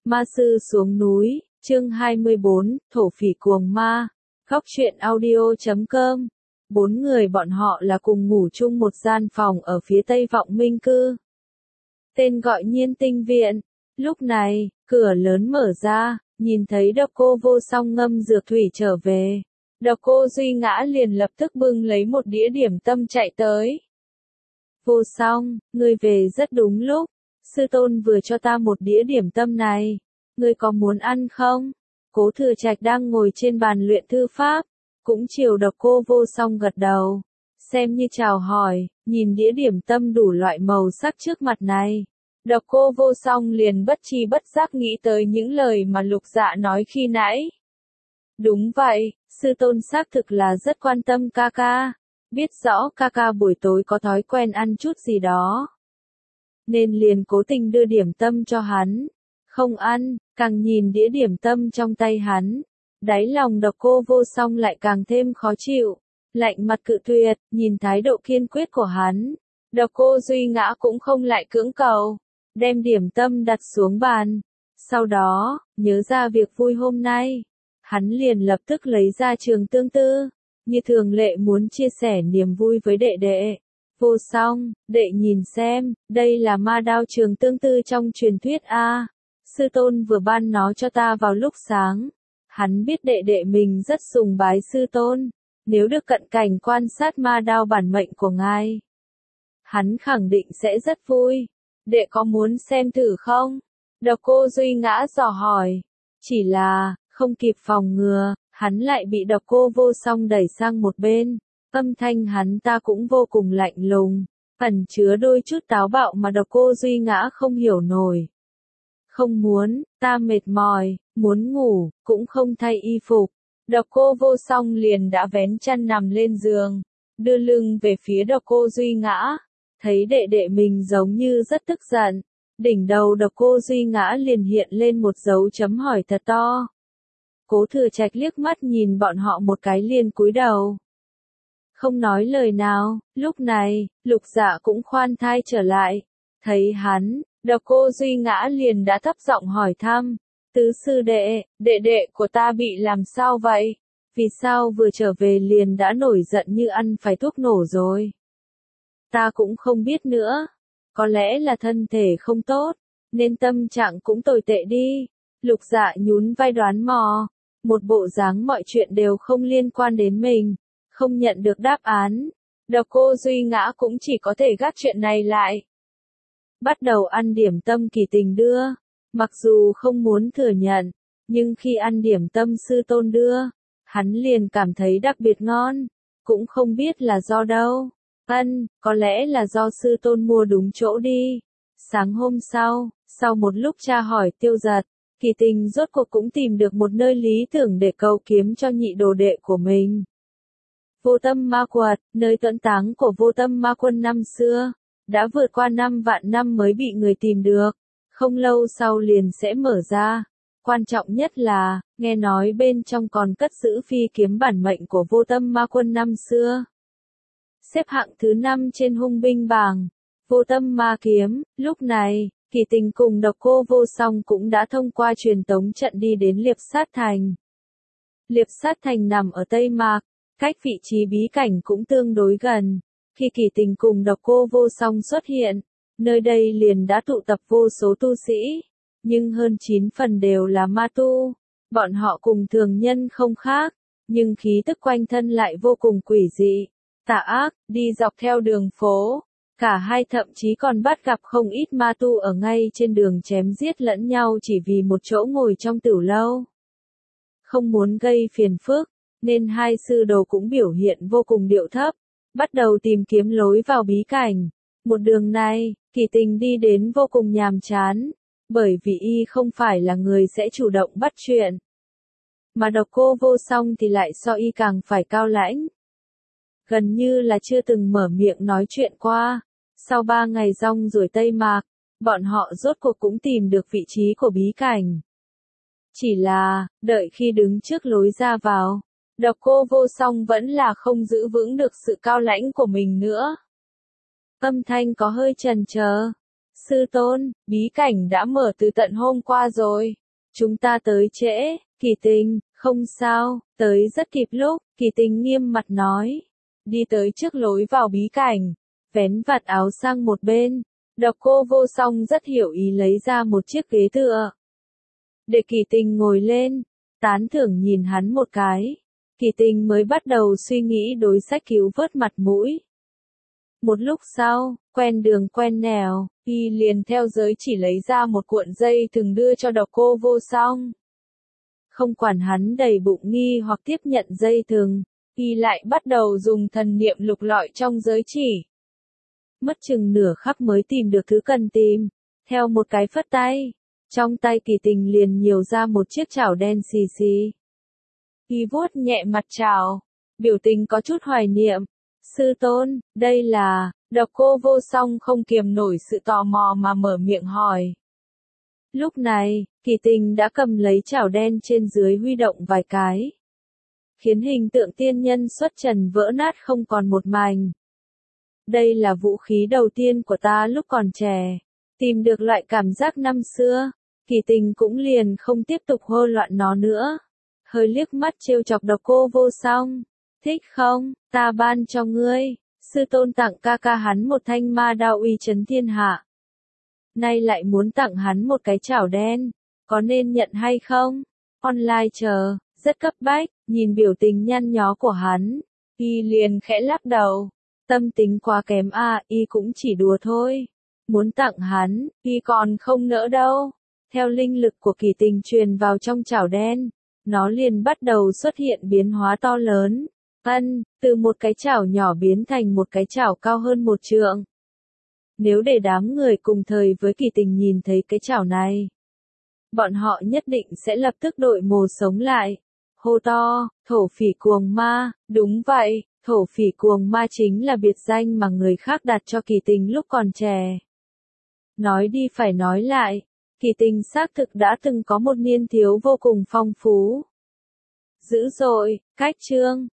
Ma sư xuống núi, chương 24, thổ phỉ cuồng ma. Góc truyện audio.com. 4 người bọn họ là cùng ngủ chung một gian phòng ở phía tây Vọng Minh Cư. Tên gọi Nhiên Tinh Viện. Lúc này, cửa lớn mở ra, nhìn thấy Độc Cô Vô Song ngâm dược thủy trở về. Độc Cô Duy Ngã liền lập tức bưng lấy một đĩa điểm tâm chạy tới. Vô Song, ngươi về rất đúng lúc. Sư tôn vừa cho ta một đĩa điểm tâm này. Ngươi có muốn ăn không? Cố Thừa Trạch đang ngồi trên bàn luyện thư pháp. Cũng chiều Độc Cô Vô Song gật đầu. Xem như chào hỏi, nhìn đĩa điểm tâm đủ loại màu sắc trước mặt này. Độc Cô Vô Song liền bất tri bất giác nghĩ tới những lời mà Lục Dạ nói khi nãy. Đúng vậy, sư tôn xác thực là rất quan tâm ca ca. Biết rõ ca ca buổi tối có thói quen ăn chút gì đó. Nên liền cố tình đưa điểm tâm cho hắn. Không ăn, càng nhìn đĩa điểm tâm trong tay hắn. Đáy lòng Độc Cô Vô Song lại càng thêm khó chịu. Lạnh mặt cự tuyệt, nhìn thái độ kiên quyết của hắn. Độc Cô Duy Ngã cũng không lại cưỡng cầu. Đem điểm tâm đặt xuống bàn. Sau đó, nhớ ra việc vui hôm nay. Hắn liền lập tức lấy ra Trường Tương Tư. Như thường lệ muốn chia sẻ niềm vui với đệ đệ. Vô Song, đệ nhìn xem, đây là ma đao Trường Tương Tư trong truyền thuyết a. Sư tôn vừa ban nó cho ta vào lúc sáng. Hắn biết đệ đệ mình rất sùng bái sư tôn. Nếu được cận cảnh quan sát ma đao bản mệnh của ngài, hắn khẳng định sẽ rất vui. Đệ có muốn xem thử không? Độc Cô Duy Ngã dò hỏi. Chỉ là, không kịp phòng ngừa, hắn lại bị Độc Cô Vô Song đẩy sang một bên. Âm thanh hắn ta cũng vô cùng lạnh lùng, ẩn chứa đôi chút táo bạo mà Độc Cô Duy Ngã không hiểu nổi. Không muốn, ta mệt mỏi, muốn ngủ, cũng không thay y phục. Độc Cô Vô Song liền đã vén chăn nằm lên giường, đưa lưng về phía Độc Cô Duy Ngã. Thấy đệ đệ mình giống như rất tức giận. Đỉnh đầu Độc Cô Duy Ngã liền hiện lên một dấu chấm hỏi thật to. Cố Thừa Trạch liếc mắt nhìn bọn họ một cái liền cúi đầu. Không nói lời nào, lúc này, Lục Dạ cũng khoan thai trở lại. Thấy hắn, Độc Cô Duy Ngã liền đã thấp giọng hỏi thăm. Tứ sư đệ, đệ đệ của ta bị làm sao vậy? Vì sao vừa trở về liền đã nổi giận như ăn phải thuốc nổ rồi? Ta cũng không biết nữa. Có lẽ là thân thể không tốt, nên tâm trạng cũng tồi tệ đi. Lục Dạ nhún vai đoán mò. Một bộ dáng mọi chuyện đều không liên quan đến mình. Không nhận được đáp án. Độc Cô Duy Ngã cũng chỉ có thể gác chuyện này lại. Bắt đầu ăn điểm tâm Kỳ Tình đưa. Mặc dù không muốn thừa nhận, nhưng khi ăn điểm tâm sư tôn đưa, hắn liền cảm thấy đặc biệt ngon. Cũng không biết là do đâu. Có lẽ là do sư tôn mua đúng chỗ đi. Sáng hôm sau một lúc tra hỏi Tiêu Giật, Kỳ Tình rốt cuộc cũng tìm được một nơi lý tưởng để cầu kiếm cho nhị đồ đệ của mình. Vô Tâm Ma Quật, nơi tuẫn táng của Vô Tâm Ma Quân năm xưa, đã vượt qua 5 vạn năm mới bị người tìm được. Không lâu sau liền sẽ mở ra. Quan trọng nhất là, nghe nói bên trong còn cất giữ phi kiếm bản mệnh của Vô Tâm Ma Quân năm xưa. Xếp hạng thứ 5 trên hung binh bảng. Vô Tâm Ma Kiếm. Lúc này, Kỳ Tình cùng Độc Cô Vô Song cũng đã thông qua truyền tống trận đi đến Liệp Sát Thành. Liệp Sát Thành nằm ở Tây Mạc, cách vị trí bí cảnh cũng tương đối gần. Khi Kỳ Tình cùng Độc Cô Vô Song xuất hiện, nơi đây liền đã tụ tập vô số tu sĩ, nhưng hơn 9 phần đều là ma tu. Bọn họ cùng thường nhân không khác, nhưng khí tức quanh thân lại vô cùng quỷ dị, tà ác. Đi dọc theo đường phố, cả hai thậm chí còn bắt gặp không ít ma tu ở ngay trên đường chém giết lẫn nhau chỉ vì một chỗ ngồi trong tửu lâu. Không muốn gây phiền phức, nên hai sư đồ cũng biểu hiện vô cùng điệu thấp, bắt đầu tìm kiếm lối vào bí cảnh. Một đường này, Kỳ Tình đi đến vô cùng nhàm chán, bởi vì y không phải là người sẽ chủ động bắt chuyện. Mà Độc Cô Vô Song thì lại so y càng phải cao lãnh. Gần như là chưa từng mở miệng nói chuyện qua. Sau 3 ngày rong ruổi Tây Mạc, bọn họ rốt cuộc cũng tìm được vị trí của bí cảnh. Chỉ là, đợi khi đứng trước lối ra vào, Độc Cô Vô Song vẫn là không giữ vững được sự cao lãnh của mình nữa. Âm thanh có hơi chần chờ. Sư tôn, bí cảnh đã mở từ tận hôm qua rồi. Chúng ta tới trễ, Kỳ Tình, không sao, tới rất kịp lúc, Kỳ Tình nghiêm mặt nói. Đi tới trước lối vào bí cảnh, vén vạt áo sang một bên, Độc Cô Vô Song rất hiểu ý lấy ra một chiếc ghế tựa. Để Kỳ Tình ngồi lên, tán thưởng nhìn hắn một cái. Kỳ Tình mới bắt đầu suy nghĩ đối sách cứu vớt mặt mũi. Một lúc sau, quen đường quen nẻo, y liền theo giới chỉ lấy ra một cuộn dây thừng đưa cho Độc Cô Vô Song. Không quản hắn đầy bụng nghi hoặc tiếp nhận dây thừng, y lại bắt đầu dùng thần niệm lục lọi trong giới chỉ. Mất chừng nửa khắc mới tìm được thứ cần tìm, theo một cái phất tay, trong tay Kỳ Tình liền nhiều ra một chiếc chảo đen xì xì. Y vuốt nhẹ mặt chảo, biểu tình có chút hoài niệm. Sư tôn, đây là, Độc Cô Vô Song không kiềm nổi sự tò mò mà mở miệng hỏi. Lúc này, Kỳ Tình đã cầm lấy chảo đen trên dưới huy động vài cái, khiến hình tượng tiên nhân xuất trần vỡ nát không còn một mảnh. Đây là vũ khí đầu tiên của ta lúc còn trẻ, tìm được loại cảm giác năm xưa, Kỳ Tình cũng liền không tiếp tục hô loạn nó nữa. Hơi liếc mắt trêu chọc Độc Cô Vô Song. Thích không, ta ban cho ngươi, sư tôn tặng ca ca hắn một thanh ma đao uy chấn thiên hạ. Nay lại muốn tặng hắn một cái chảo đen, có nên nhận hay không? Online chờ, rất cấp bách, nhìn biểu tình nhăn nhó của hắn, y liền khẽ lắc đầu. Tâm tính quá kém à, y cũng chỉ đùa thôi. Muốn tặng hắn, y còn không nỡ đâu. Theo linh lực của Kỳ Tình truyền vào trong chảo đen, nó liền bắt đầu xuất hiện biến hóa to lớn. Từ một cái chảo nhỏ biến thành một cái chảo cao hơn 1 trượng. Nếu để đám người cùng thời với Kỳ Tình nhìn thấy cái chảo này, bọn họ nhất định sẽ lập tức đội mồ sống lại. Hô to, thổ phỉ cuồng ma, đúng vậy, thổ phỉ cuồng ma chính là biệt danh mà người khác đặt cho Kỳ Tình lúc còn trẻ. Nói đi phải nói lại, Kỳ Tình xác thực đã từng có một niên thiếu vô cùng phong phú. Dữ dội, cách chương.